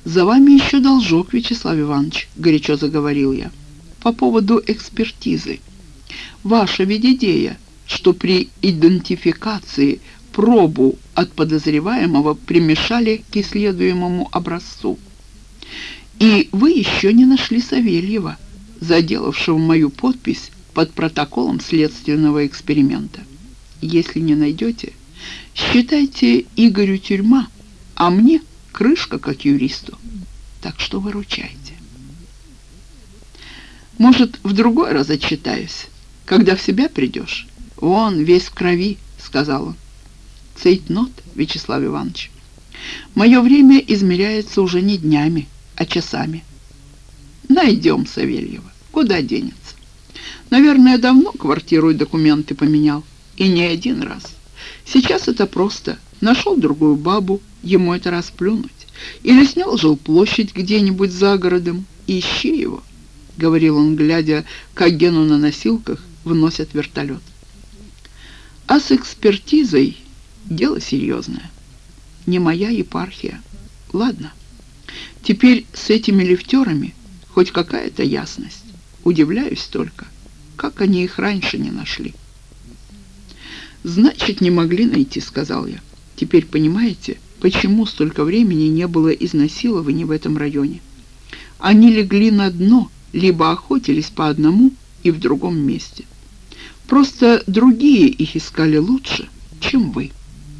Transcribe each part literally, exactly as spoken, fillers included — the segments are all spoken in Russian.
«За вами еще должок, Вячеслав Иванович», — горячо заговорил я, — «по поводу экспертизы. Ваша ведь идея, что при идентификации пробу от подозреваемого примешали к исследуемому образцу. И вы еще не нашли Савельева, заделавшего мою подпись под протоколом следственного эксперимента. Если не найдете, считайте Игорю тюрьма, а мне крышка как юристу. Так что выручайте. Может, в другой раз отчитаюсь, когда в себя придешь. Вон, весь в крови», — сказал он. «Цейтнот, Вячеслав Иванович. Мое время измеряется уже не днями, а часами. Найдем Савельева. Куда денется? Наверное, давно квартиру и документы поменял. И не один раз. Сейчас это просто. Нашел другую бабу, ему это расплюнуть. Или снял жилплощадь где-нибудь за городом. Ищи его», — говорил он, глядя, как Гену на носилках вносят вертолет. «А с экспертизой дело серьезное. Не моя епархия. Ладно, теперь с этими лифтерами хоть какая-то ясность. Удивляюсь только, как они их раньше не нашли». «Значит, не могли найти», — сказал я. «Теперь понимаете, почему столько времени не было изнасилований в этом районе? Они легли на дно, либо охотились по одному и в другом месте. Просто другие их искали лучше, чем вы».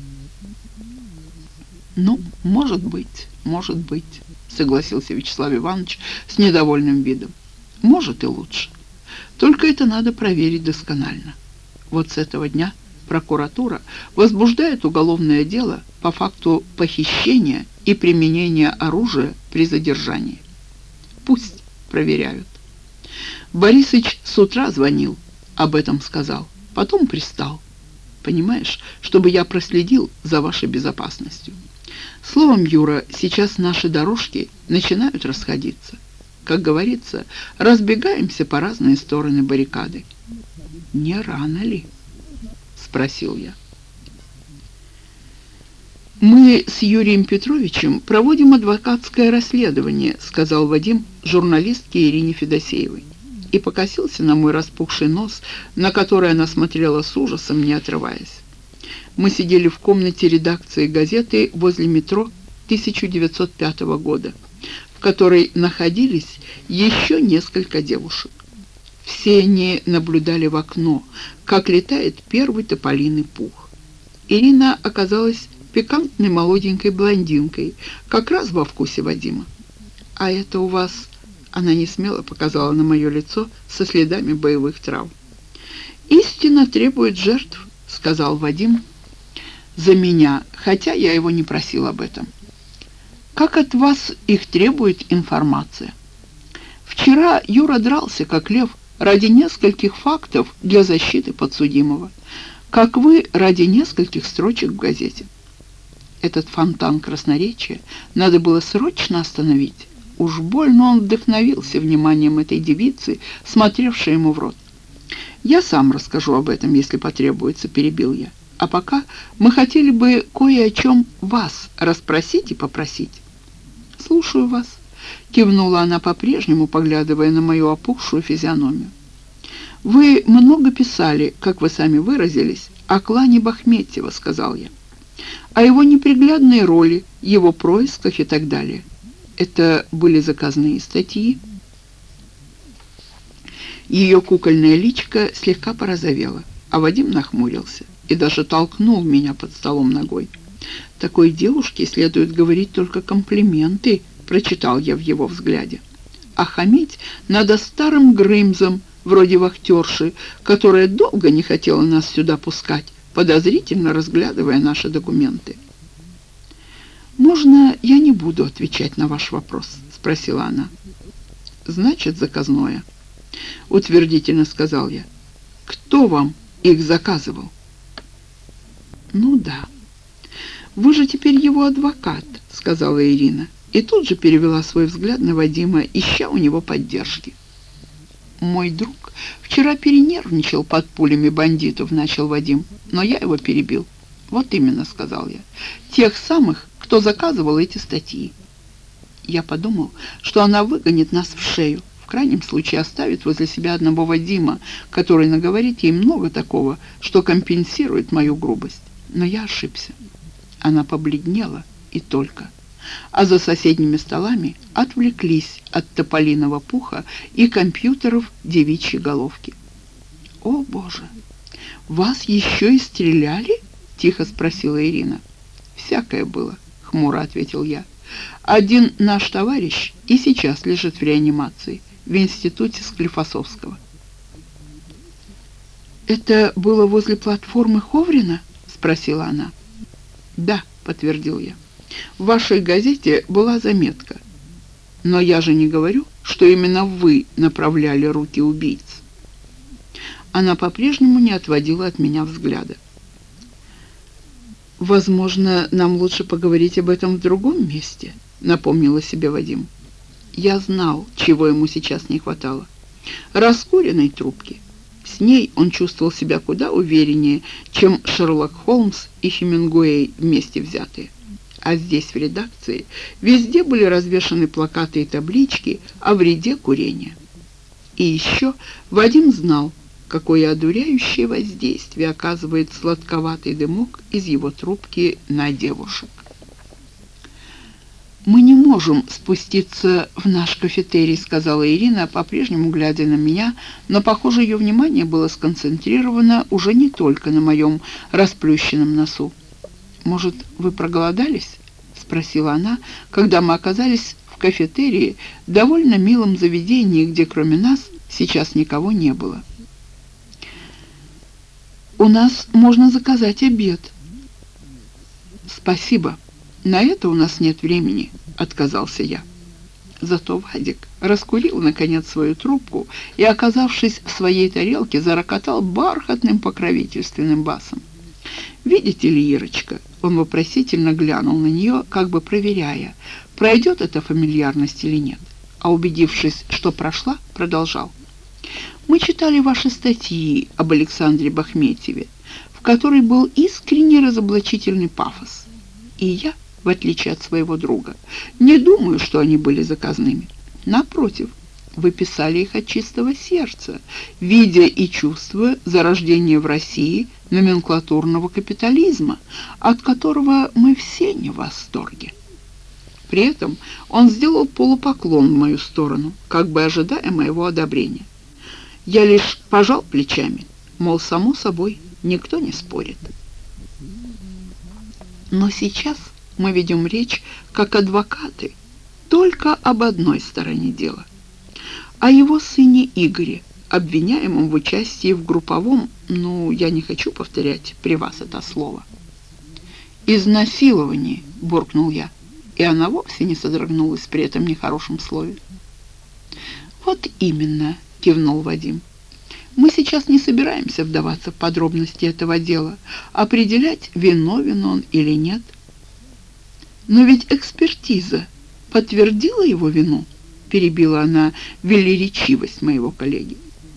«Ну, может быть, может быть», — согласился Вячеслав Иванович с недовольным видом. «Может и лучше. Только это надо проверить досконально. Вот с этого дня прокуратура возбуждает уголовное дело по факту похищения и применения оружия при задержании. Пусть проверяют. Борисыч с утра звонил, об этом сказал, потом пристал. Понимаешь, чтобы я проследил за вашей безопасностью. Словом, Юра, сейчас наши дорожки начинают расходиться. Как говорится, разбегаемся по разные стороны баррикады». «Не рано ли?» — спросил я. «Мы с Юрием Петровичем проводим адвокатское расследование», — сказал Вадим журналистке Ирине Федосеевой, и покосился на мой распухший нос, на который она смотрела с ужасом, не отрываясь. Мы сидели в комнате редакции газеты возле метро тысяча девятьсот пятого года, в которой находились еще несколько девушек. Все они наблюдали в окно, как летает первый тополиный пух. Ирина оказалась пикантной молоденькой блондинкой, как раз во вкусе Вадима. «А это у вас...» — она несмело показала на мое лицо со следами боевых травм. «Истина требует жертв», — сказал Вадим за меня, хотя я его не просил об этом. «Как от вас их требует информация. Вчера Юра дрался, как лев, ради нескольких фактов для защиты подсудимого, как вы ради нескольких строчек в газете. Этот фонтан красноречия надо было срочно остановить. Уж больно он вдохновился вниманием этой девицы, смотревшей ему в рот. Я сам расскажу об этом, если потребуется», — перебил я. «А пока мы хотели бы кое о чем вас расспросить и попросить». «Слушаю вас», — кивнула она по-прежнему, поглядывая на мою опухшую физиономию. «Вы много писали, как вы сами выразились, о клане Бахметьева», — сказал я, «о его неприглядной роли, его происках и так далее. Это были заказные статьи?» Ее кукольное личико слегка порозовело, а Вадим нахмурился и даже толкнул меня под столом ногой. «Такой девушке следует говорить только комплименты», — прочитал я в его взгляде. «А хамить надо старым Грымзом, вроде вахтерши, которая долго не хотела нас сюда пускать, подозрительно разглядывая наши документы». «Можно я не буду отвечать на ваш вопрос?» — спросила она. «Значит, заказное», — утвердительно сказал я. «Кто вам их заказывал?» «Ну да. Вы же теперь его адвокат», — сказала Ирина, и тут же перевела свой взгляд на Вадима, ища у него поддержки. «Мой друг вчера перенервничал под пулями бандитов», — начал Вадим, но я его перебил. «Вот именно», — сказал я, — «тех самых, кто заказывал эти статьи». Я подумал, что она выгонит нас в шею, в крайнем случае оставит возле себя одного Вадима, который наговорит ей много такого, что компенсирует мою грубость. Но я ошибся. Она побледнела и только. А за соседними столами отвлеклись от тополиного пуха и компьютеров девичьи головки. «О, Боже! Вас еще и стреляли?» — тихо спросила Ирина. «Всякое было», — хмуро ответил я. «Один наш товарищ и сейчас лежит в реанимации в институте Склифосовского». «Это было возле платформы Ховрина?» — спросила она. «Да», — подтвердил я. «В вашей газете была заметка. Но я же не говорю, что именно вы направляли руки убийц». Она по-прежнему не отводила от меня взгляда. «Возможно, нам лучше поговорить об этом в другом месте», — напомнила себе Вадим. Я знал, чего ему сейчас не хватало. Раскуренной трубки. С ней он чувствовал себя куда увереннее, чем Шерлок Холмс и Хемингуэй вместе взятые. А здесь, в редакции, везде были развешаны плакаты и таблички о вреде курения. И еще Вадим знал, какое одуряющее воздействие оказывает сладковатый дымок из его трубки на девушек. «Мы не можем спуститься в наш кафетерий», — сказала Ирина, по-прежнему глядя на меня, но, похоже, ее внимание было сконцентрировано уже не только на моем расплющенном носу. «Может, вы проголодались?» — спросила она, когда мы оказались в кафетерии, довольно милом заведении, где кроме нас сейчас никого не было. «У нас можно заказать обед». «Спасибо, на это у нас нет времени», — отказался я. Зато Вадик раскурил, наконец, свою трубку и, оказавшись в своей тарелке, зарокотал бархатным покровительственным басом. «Видите ли, Ирочка?» — он вопросительно глянул на нее, как бы проверяя, пройдет эта фамильярность или нет. А убедившись, что прошла, продолжал. «Мы читали ваши статьи об Александре Бахметьеве, в которой был искренне разоблачительный пафос. И я, в отличие от своего друга, не думаю, что они были заказными. Напротив, вы писали их от чистого сердца, видя и чувствуя зарождение в России номенклатурного капитализма, от которого мы все не в восторге». При этом он сделал полупоклон в мою сторону, как бы ожидая моего одобрения. Я лишь пожал плечами, мол, само собой, никто не спорит. Но сейчас мы ведем речь как адвокаты, только об одной стороне дела. О его сыне Игоре, обвиняемом в участии в групповом, ну, я не хочу повторять при вас это слово. «Изнасиловании», — буркнул я, и она вовсе не содрогнулась при этом нехорошем слове. «Вот именно», — кивнул Вадим. «Мы сейчас не собираемся вдаваться в подробности этого дела, определять, виновен он или нет. Но ведь экспертиза подтвердила его вину», — перебила она велеречивость моего коллеги.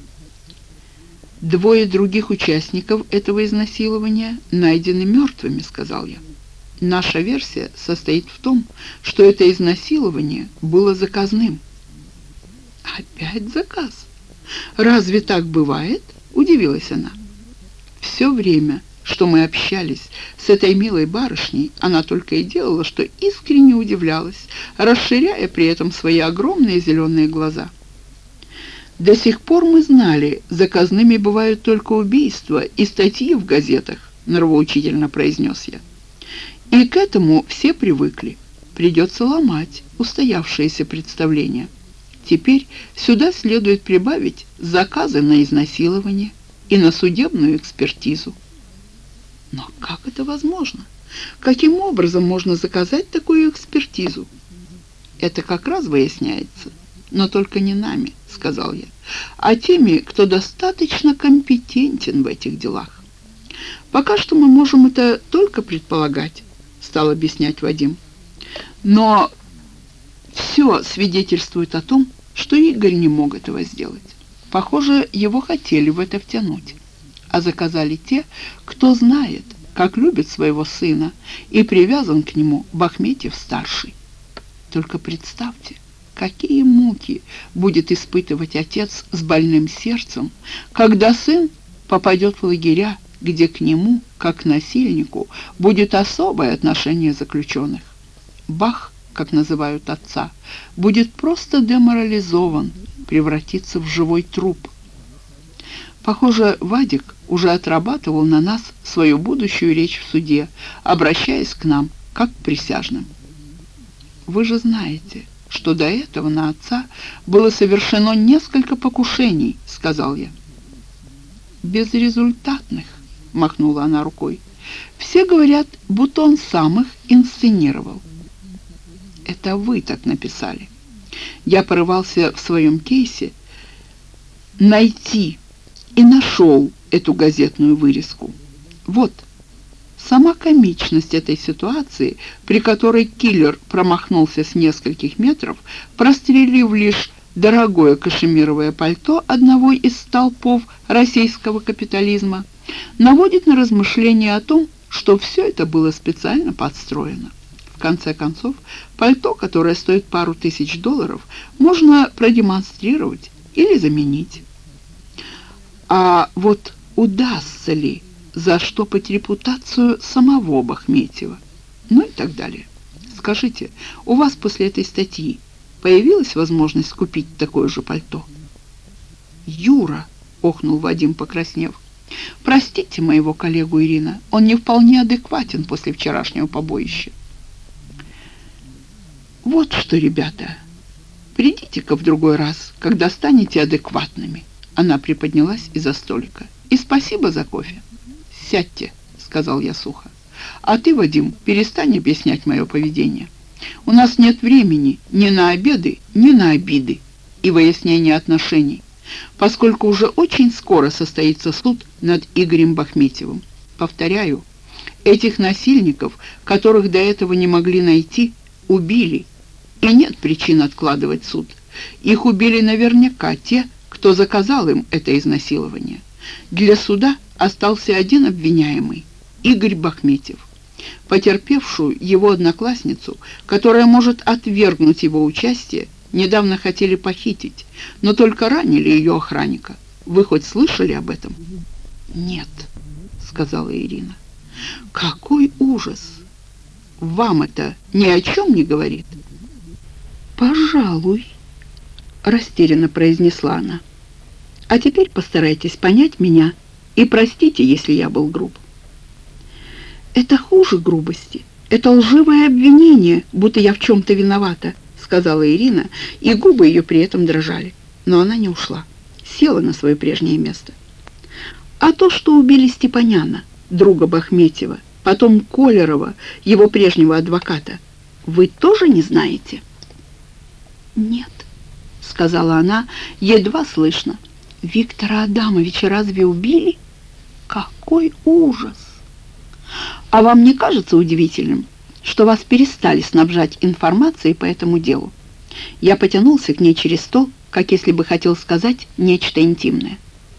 «Двое других участников этого изнасилования найдены мертвыми», — сказал я. «Наша версия состоит в том, что это изнасилование было заказным». «Опять заказ? Разве так бывает?» — удивилась она. «Все время, что мы общались с этой милой барышней, она только и делала, что искренне удивлялась, расширяя при этом свои огромные зеленые глаза. До сих пор мы знали, заказными бывают только убийства и статьи в газетах», — нравоучительно произнес я. «И к этому все привыкли. Придется ломать устоявшиеся представления. Теперь сюда следует прибавить заказы на изнасилование и на судебную экспертизу». «Но как это возможно? Каким образом можно заказать такую экспертизу?» «Это как раз выясняется, но только не нами», — сказал я, «а теми, кто достаточно компетентен в этих делах. Пока что мы можем это только предполагать», — стал объяснять Вадим. «Но все свидетельствует о том, что Игорь не мог этого сделать. Похоже, его хотели в это втянуть, а заказали те, кто знает, как любит своего сына и привязан к нему Бахметьев-старший». Только представьте, какие муки будет испытывать отец с больным сердцем, когда сын попадет в лагеря, где к нему, как к насильнику, будет особое отношение заключенных. Бах, как называют отца, будет просто деморализован, превратится в живой труп. Похоже, Вадик уже отрабатывал на нас свою будущую речь в суде, обращаясь к нам, как к присяжным. Вы же знаете, что до этого на отца было совершено несколько покушений, сказал я. Безрезультатных, махнула она рукой. Все говорят, будто он сам их инсценировал. Это вы так написали. Я порывался в своем кейсе найти и нашел эту газетную вырезку. Вот, сама комичность этой ситуации, при которой киллер промахнулся с нескольких метров, прострелив лишь дорогое кашемировое пальто одного из столпов российского капитализма, наводит на размышления о том, что все это было специально подстроено. В конце концов, пальто, которое стоит пару тысяч долларов, можно продемонстрировать или заменить. А вот удастся ли заштопать репутацию самого Бахметьева? Ну и так далее. Скажите, у вас после этой статьи появилась возможность купить такое же пальто? Юра, охнул Вадим, покраснев. Простите моего коллегу Ирина, он не вполне адекватен после вчерашнего побоища. Вот что, ребята, придите-ка в другой раз, когда станете адекватными. Она приподнялась из-за столика. И спасибо за кофе. Сядьте, сказал я сухо. А ты, Вадим, перестань объяснять мое поведение. У нас нет времени ни на обеды, ни на обиды и выяснение отношений, поскольку уже очень скоро состоится суд над Игорем Бахметьевым. Повторяю, этих насильников, которых до этого не могли найти, убили, и нет причин откладывать суд. Их убили наверняка те, кто заказал им это изнасилование. Для суда остался один обвиняемый – Игорь Бахметьев. Потерпевшую его одноклассницу, которая может отвергнуть его участие, недавно хотели похитить, но только ранили ее охранника. Вы хоть слышали об этом? Нет, сказала Ирина. Какой ужас! Вам это ни о чем не говорит? Пожалуй, растерянно произнесла она. А теперь постарайтесь понять меня и простите, если я был груб. Это хуже грубости. Это лживое обвинение, будто я в чем-то виновата, сказала Ирина, и губы ее при этом дрожали. Но она не ушла, села на свое прежнее место. А то, что убили Степаняна, друга Бахметьева, потом Колерова, его прежнего адвоката, вы тоже не знаете? Нет, сказала она, едва слышно. Виктора Адамовича разве убили? Какой ужас! А вам не кажется удивительным, что вас перестали снабжать информацией по этому делу? Я потянулся к ней через стол, как если бы хотел сказать нечто интимное.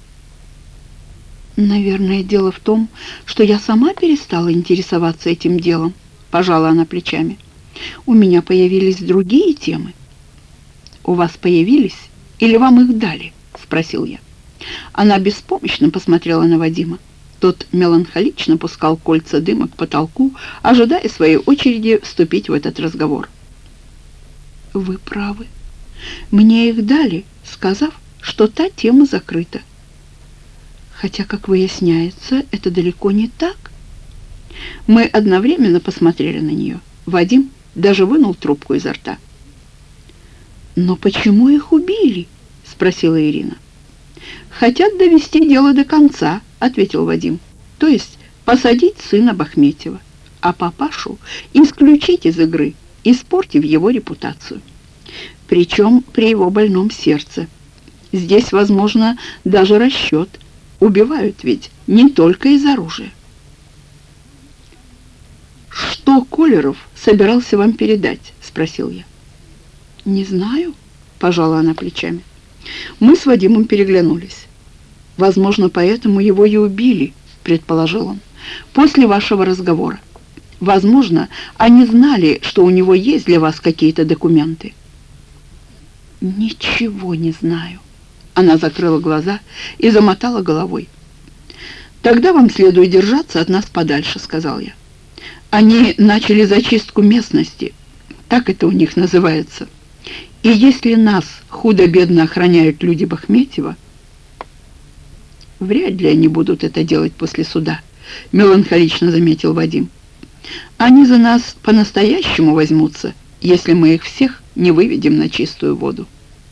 Наверное, дело в том, что я сама перестала интересоваться этим делом, пожала она плечами. У меня появились другие темы. У вас появились или вам их дали? Спросил я. Она беспомощно посмотрела на Вадима. Тот меланхолично пускал кольца дыма к потолку, ожидая своей очереди вступить в этот разговор. Вы правы. Мне их дали, сказав, что та тема закрыта. Хотя, как выясняется, это далеко не так. Мы одновременно посмотрели на нее. Вадим даже вынул трубку изо рта. «Но почему их убили?» — спросила Ирина. «Хотят довести дело до конца», — ответил Вадим. «То есть посадить сына Бахметьева, а папашу исключить из игры, испортив его репутацию. Причем при его больном сердце. Здесь, возможно, даже расчет. Убивают ведь не только из оружия». «Что Колеров собирался вам передать?» — спросил я. «Не знаю», — пожала она плечами. Мы с Вадимом переглянулись. «Возможно, поэтому его и убили», — предположил он, — «после вашего разговора. Возможно, они знали, что у него есть для вас какие-то документы». «Ничего не знаю». Она закрыла глаза и замотала головой. «Тогда вам следует держаться от нас подальше», — сказал я. «Они начали зачистку местности, так это у них называется. И если нас худо-бедно охраняют люди Бахметьева...» «Вряд ли они будут это делать после суда», — меланхолично заметил Вадим. «Они за нас по-настоящему возьмутся, если мы их всех не выведем на чистую воду».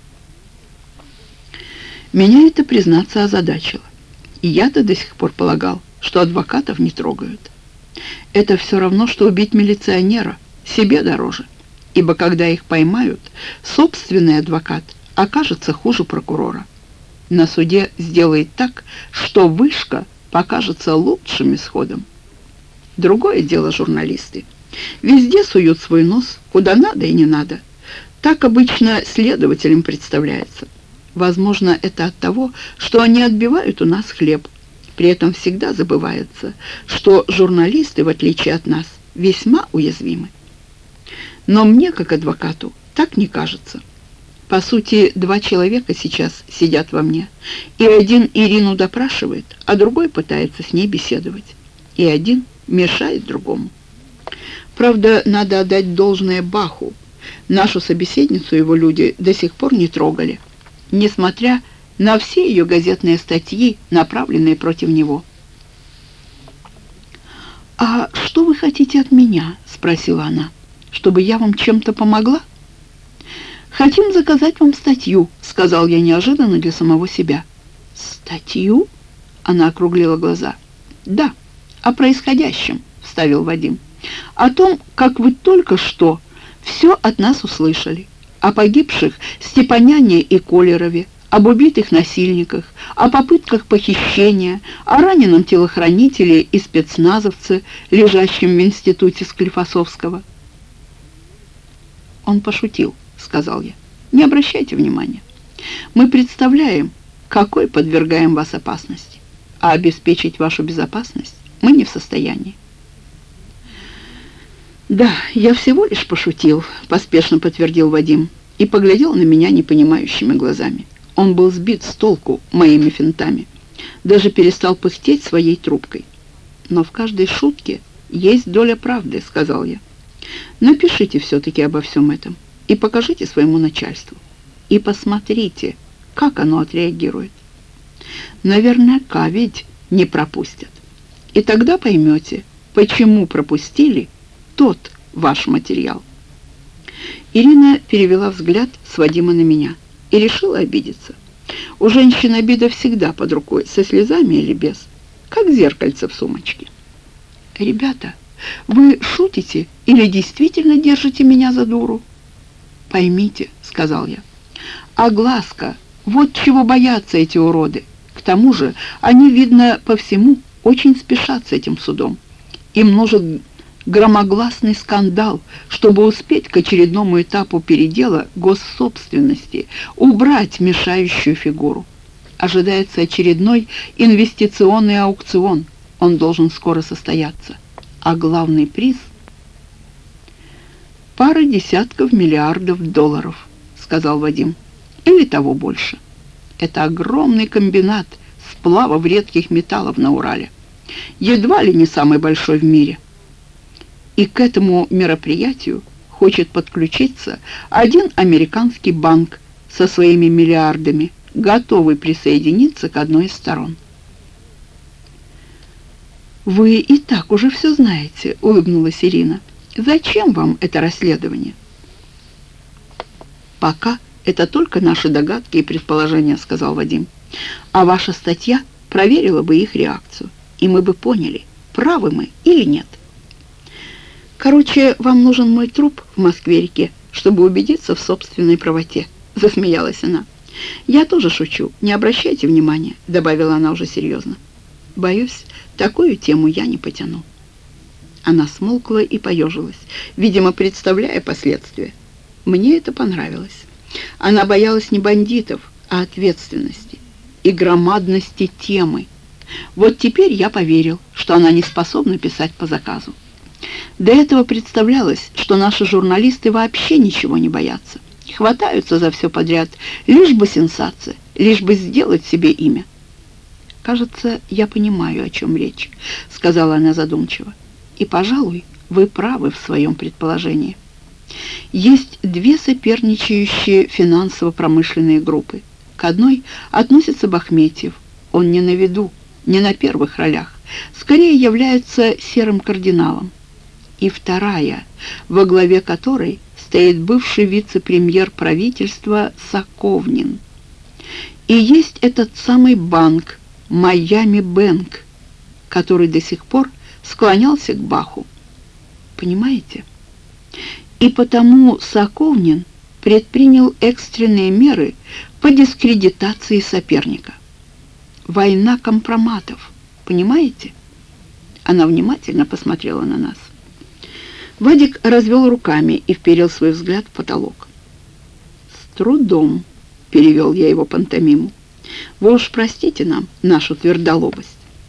Меня это, признаться, озадачило. И я-то до сих пор полагал, что адвокатов не трогают. Это все равно, что убить милиционера, себе дороже. Ибо когда их поймают, собственный адвокат окажется хуже прокурора. На суде сделает так, что вышка покажется лучшим исходом. Другое дело журналисты. Везде суют свой нос, куда надо и не надо. Так обычно следователям представляется. Возможно, это от того, что они отбивают у нас хлеб. При этом всегда забывается, что журналисты, в отличие от нас, весьма уязвимы. Но мне, как адвокату, так не кажется. По сути, два человека сейчас сидят во мне, и один Ирину допрашивает, а другой пытается с ней беседовать. И один мешает другому. Правда, надо отдать должное Баху. Нашу собеседницу его люди до сих пор не трогали, несмотря на все ее газетные статьи, направленные против него. «А что вы хотите от меня?» — спросила она. «Чтобы я вам чем-то помогла?» «Хотим заказать вам статью», — сказал я неожиданно для самого себя. «Статью?» — она округлила глаза. «Да, о происходящем», — вставил Вадим. «О том, как вы только что все от нас услышали. О погибших Степаняне и Колерове, об убитых насильниках, о попытках похищения, о раненом телохранителе и спецназовце, лежащем в институте Склифосовского». «Он пошутил», — сказал я. «Не обращайте внимания. Мы представляем, какой подвергаем вас опасности, а обеспечить вашу безопасность мы не в состоянии». «Да, я всего лишь пошутил», — поспешно подтвердил Вадим и поглядел на меня непонимающими глазами. Он был сбит с толку моими финтами, даже перестал пыхтеть своей трубкой. «Но в каждой шутке есть доля правды», — сказал я. «Напишите все-таки обо всем этом и покажите своему начальству. И посмотрите, как оно отреагирует. Наверняка ведь не пропустят. И тогда поймете, почему пропустили тот ваш материал». Ирина перевела взгляд с Вадима на меня и решила обидеться. У женщин обида всегда под рукой, со слезами или без, как зеркальце в сумочке. «Ребята, вы шутите или действительно держите меня за дуру?» «Поймите», — сказал я, — «огласка, вот чего боятся эти уроды. К тому же они, видно, по всему очень спешат с этим судом. Им нужен громогласный скандал, чтобы успеть к очередному этапу передела госсобственности, убрать мешающую фигуру. Ожидается очередной инвестиционный аукцион. Он должен скоро состояться. А главный приз — пара десятков миллиардов долларов», — сказал Вадим. «Или того больше. Это огромный комбинат сплавов редких металлов на Урале. Едва ли не самый большой в мире. И к этому мероприятию хочет подключиться один американский банк со своими миллиардами, готовый присоединиться к одной из сторон». «Вы и так уже все знаете», — улыбнулась Ирина. «Зачем вам это расследование?» «Пока это только наши догадки и предположения», — сказал Вадим. «А ваша статья проверила бы их реакцию, и мы бы поняли, правы мы или нет. Короче, вам нужен мой труп в Москве-реке, чтобы убедиться в собственной правоте», — засмеялась она. «Я тоже шучу, не обращайте внимания», — добавила она уже серьезно. «Боюсь, такую тему я не потяну». Она смолкла и поежилась, видимо, представляя последствия. Мне это понравилось. Она боялась не бандитов, а ответственности и громадности темы. Вот теперь я поверил, что она не способна писать по заказу. До этого представлялось, что наши журналисты вообще ничего не боятся. Хватаются за все подряд, лишь бы сенсация, лишь бы сделать себе имя. «Кажется, я понимаю, о чем речь», — сказала она задумчиво. «И, пожалуй, вы правы в своем предположении. Есть две соперничающие финансово-промышленные группы. К одной относится Бахметьев. Он не на виду, не на первых ролях, скорее является серым кардиналом. И вторая, во главе которой стоит бывший вице-премьер правительства Соковнин. И есть этот самый банк, Майами Бэнк, который до сих пор склонялся к Баху. Понимаете? И потому Соковнин предпринял экстренные меры по дискредитации соперника. Война компроматов, понимаете?» Она внимательно посмотрела на нас. Вадик развел руками и вперил свой взгляд в потолок. «С трудом», — перевел я его пантомиму. «Вы уж простите нам нашу твердолобость.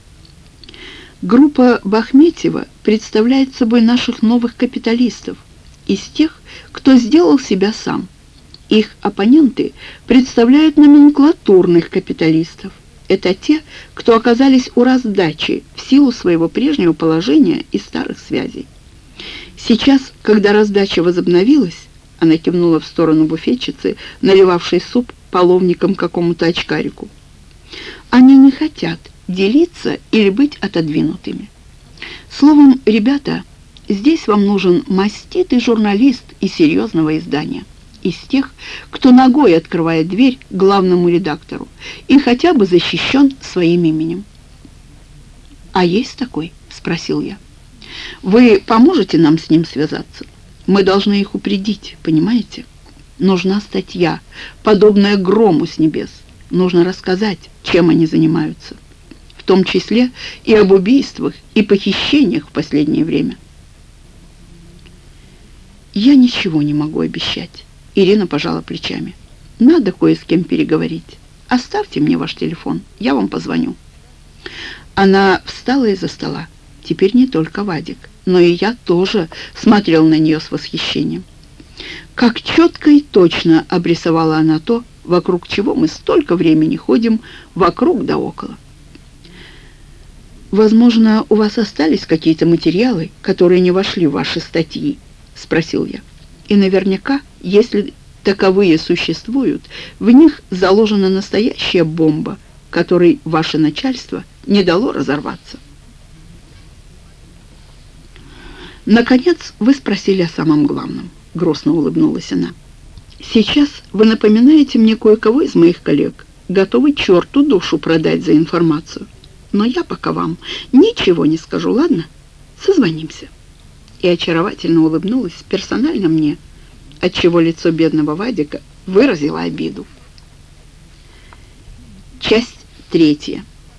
Группа Бахметьева представляет собой наших новых капиталистов, из тех, кто сделал себя сам. Их оппоненты представляют номенклатурных капиталистов. Это те, кто оказались у раздачи в силу своего прежнего положения и старых связей. Сейчас, когда раздача возобновилась, она кивнула в сторону буфетчицы, наливавшей суп половником какому-то очкарику, они не хотят делиться или быть отодвинутыми. Словом, ребята, здесь вам нужен маститый журналист из серьезного издания, из тех, кто ногой открывает дверь главному редактору и хотя бы защищен своим именем». «А есть такой?» — спросил я. «Вы поможете нам с ним связаться? Мы должны их упредить, понимаете? Нужна статья, подобная грому с небес. Нужно рассказать, чем они занимаются, в том числе и об убийствах и похищениях в последнее время». «Я ничего не могу обещать», — Ирина пожала плечами. «Надо кое с кем переговорить. Оставьте мне ваш телефон, я вам позвоню». Она встала из-за стола. Теперь не только Вадик, но и я тоже смотрел на нее с восхищением. Как четко и точно обрисовала она то, вокруг чего мы столько времени ходим, вокруг да около. «Возможно, у вас остались какие-то материалы, которые не вошли в ваши статьи?» — спросил я. «И наверняка, если таковые существуют, в них заложена настоящая бомба, которой ваше начальство не дало разорваться». «Наконец, вы спросили о самом главном», — грустно улыбнулась она. «Сейчас вы напоминаете мне кое-кого из моих коллег, готовый черту душу продать за информацию. Но я пока вам ничего не скажу, ладно? Созвонимся». И очаровательно улыбнулась персонально мне, отчего лицо бедного Вадика выразило обиду. Часть третья.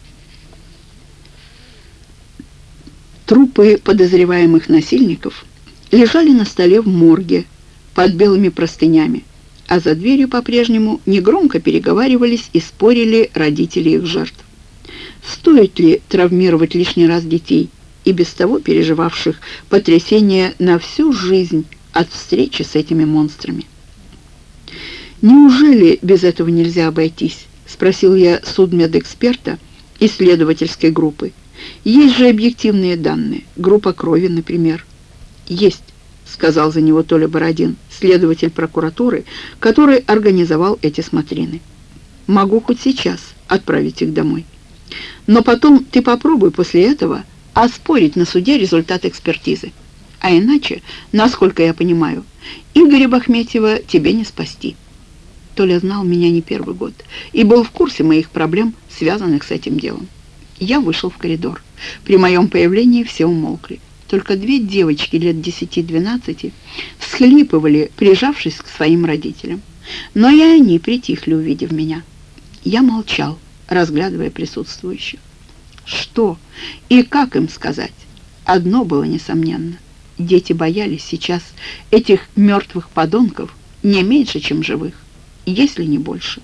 Трупы подозреваемых насильников лежали на столе в морге под белыми простынями, а за дверью по-прежнему негромко переговаривались и спорили родители их жертв. Стоит ли травмировать лишний раз детей, и без того переживавших потрясение на всю жизнь от встречи с этими монстрами? «Неужели без этого нельзя обойтись?» — спросил я судмедэксперта исследовательской группы. «Есть же объективные данные, группа крови, например». «Есть», — сказал за него Толя Бородин, следователь прокуратуры, который организовал эти смотрины. «Могу хоть сейчас отправить их домой. Но потом ты попробуй после этого оспорить на суде результат экспертизы. А иначе, насколько я понимаю, Игоря Бахметьева тебе не спасти». Толя знал меня не первый год и был в курсе моих проблем, связанных с этим делом. Я вышел в коридор. При моем появлении все умолкли. Только две девочки лет десяти-двенадцати всхлипывали, прижавшись к своим родителям. Но и они притихли, увидев меня. Я молчал, разглядывая присутствующих. Что и как им сказать? Одно было несомненно. Дети боялись сейчас этих мертвых подонков не меньше, чем живых, если не больше.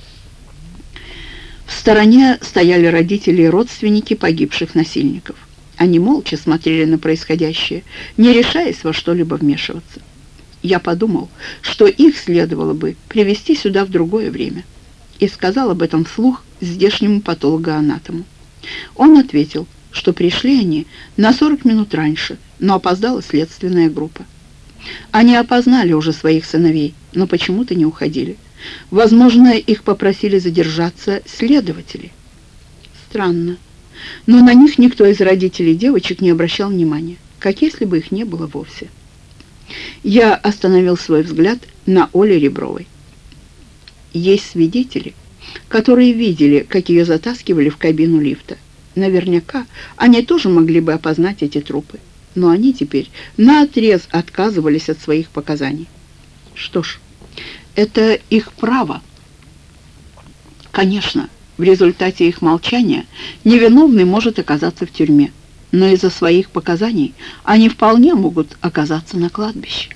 В стороне стояли родители и родственники погибших насильников. Они молча смотрели на происходящее, не решаясь во что-либо вмешиваться. Я подумал, что их следовало бы привести сюда в другое время, и сказал об этом вслух здешнему патологоанатому. Он ответил, что пришли они на сорок минут раньше, но опоздала следственная группа. Они опознали уже своих сыновей, но почему-то не уходили. Возможно, их попросили задержаться следователи. Странно, но на них никто из родителей девочек не обращал внимания, как если бы их не было вовсе. Я остановил свой взгляд на Оле Ребровой. Есть свидетели, которые видели, как ее затаскивали в кабину лифта. Наверняка они тоже могли бы опознать эти трупы, но они теперь наотрез отказывались от своих показаний. Что ж, это их право. Конечно, в результате их молчания невиновный может оказаться в тюрьме, но из-за своих показаний они вполне могут оказаться на кладбище.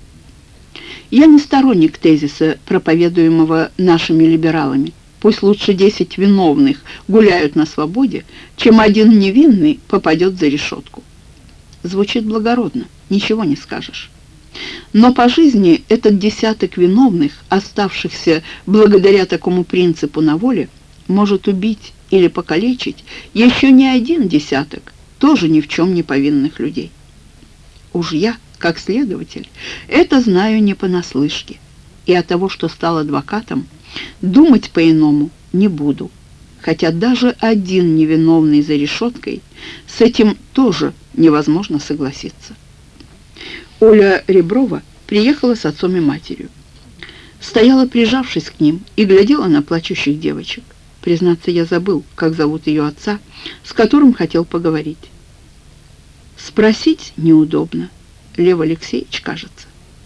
Я не сторонник тезиса, проповедуемого нашими либералами. Пусть лучше десять виновных гуляют на свободе, чем один невинный попадет за решетку. Звучит благородно, ничего не скажешь. Но по жизни этот десяток виновных, оставшихся благодаря такому принципу на воле, может убить или покалечить еще не один десяток, тоже ни в чем не повинных людей. Уж я, как следователь, это знаю не понаслышке, и от того, что стал адвокатом, думать по-иному не буду, хотя даже один невиновный за решеткой, с этим тоже невозможно согласиться. Оля Реброва приехала с отцом и матерью. Стояла, прижавшись к ним, и глядела на плачущих девочек. Признаться, я забыл, как зовут ее отца, с которым хотел поговорить. Спросить неудобно. Лев Алексеевич, кажется.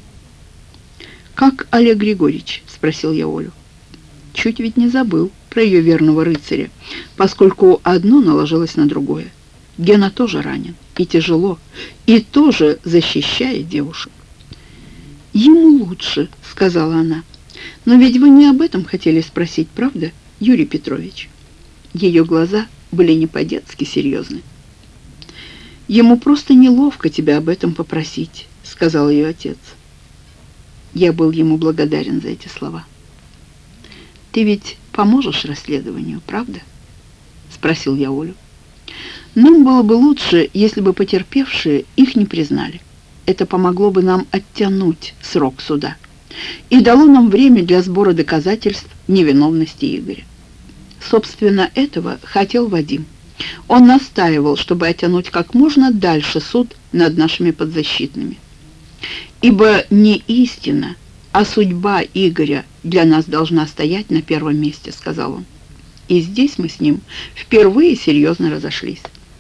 «Как Олег Григорьевич?» — спросил я Олю. Чуть ведь не забыл про ее верного рыцаря, поскольку одно наложилось на другое. Гена тоже ранен, и тяжело, и тоже защищает девушек. «Ему лучше», — сказала она. «Но ведь вы не об этом хотели спросить, правда, Юрий Петрович?» Ее глаза были не по-детски серьезны. «Ему просто неловко тебя об этом попросить», — сказал ее отец. Я был ему благодарен за эти слова. «Ты ведь поможешь расследованию, правда?» — спросил я Олю. «Нам было бы лучше, если бы потерпевшие их не признали. Это помогло бы нам оттянуть срок суда и дало нам время для сбора доказательств невиновности Игоря. Собственно, этого хотел Вадим. Он настаивал, чтобы оттянуть как можно дальше суд над нашими подзащитными. Ибо не истина, а судьба Игоря для нас должна стоять на первом месте», — сказал он. И здесь мы с ним впервые серьезно разошлись.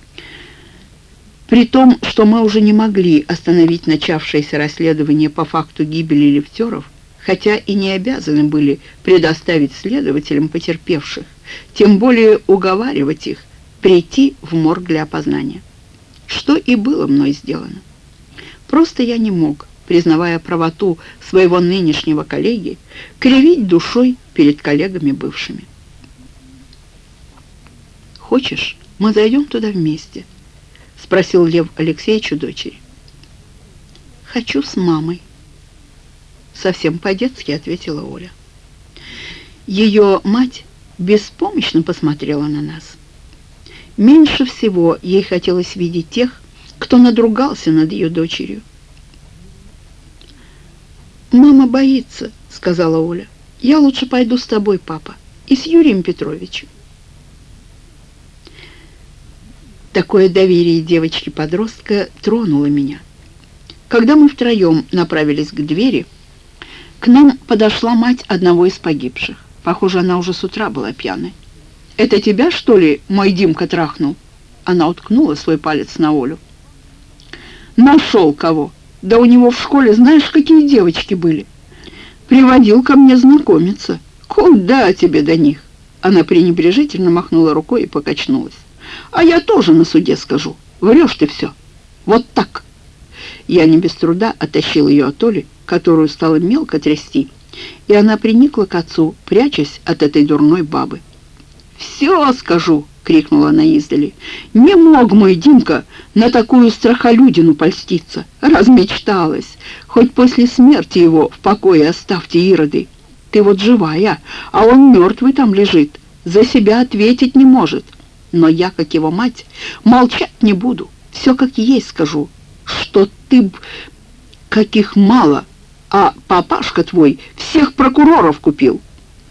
При том, что мы уже не могли остановить начавшееся расследование по факту гибели лифтеров, хотя и не обязаны были предоставить следователям потерпевших, тем более уговаривать их прийти в морг для опознания. Что и было мной сделано. Просто я не мог, признавая правоту своего нынешнего коллеги, кривить душой перед коллегами бывшими. «Хочешь, мы зайдем туда вместе?» — спросил Лев Алексеевич у дочери. «Хочу с мамой», — совсем по-детски ответила Оля. Ее мать беспомощно посмотрела на нас. Меньше всего ей хотелось видеть тех, кто надругался над ее дочерью. «Мама боится», — сказала Оля. «Я лучше пойду с тобой, папа, и с Юрием Петровичем». Такое доверие девочки-подростка тронуло меня. Когда мы втроем направились к двери, к нам подошла мать одного из погибших. Похоже, она уже с утра была пьяной. «Это тебя, что ли, мой Димка трахнул?» Она уткнула свой палец на Олю. «Нашел кого? Да у него в школе знаешь, какие девочки были? Приводил ко мне знакомиться. Куда тебе до них?» Она пренебрежительно махнула рукой и покачнулась. «А я тоже на суде скажу. Врешь ты все. Вот так». Я не без труда оттащил ее от Оли, которую стало мелко трясти, и она приникла к отцу, прячась от этой дурной бабы. «Все скажу», — крикнула она издали. «Не мог мой Димка на такую страхолюдину польститься. Размечталась. Хоть после смерти его в покое оставьте, ироды. Ты вот живая, а он мертвый там лежит, за себя ответить не может. Но я, как его мать, молчать не буду, все как есть скажу, что ты б... каких мало, а папашка твой всех прокуроров купил».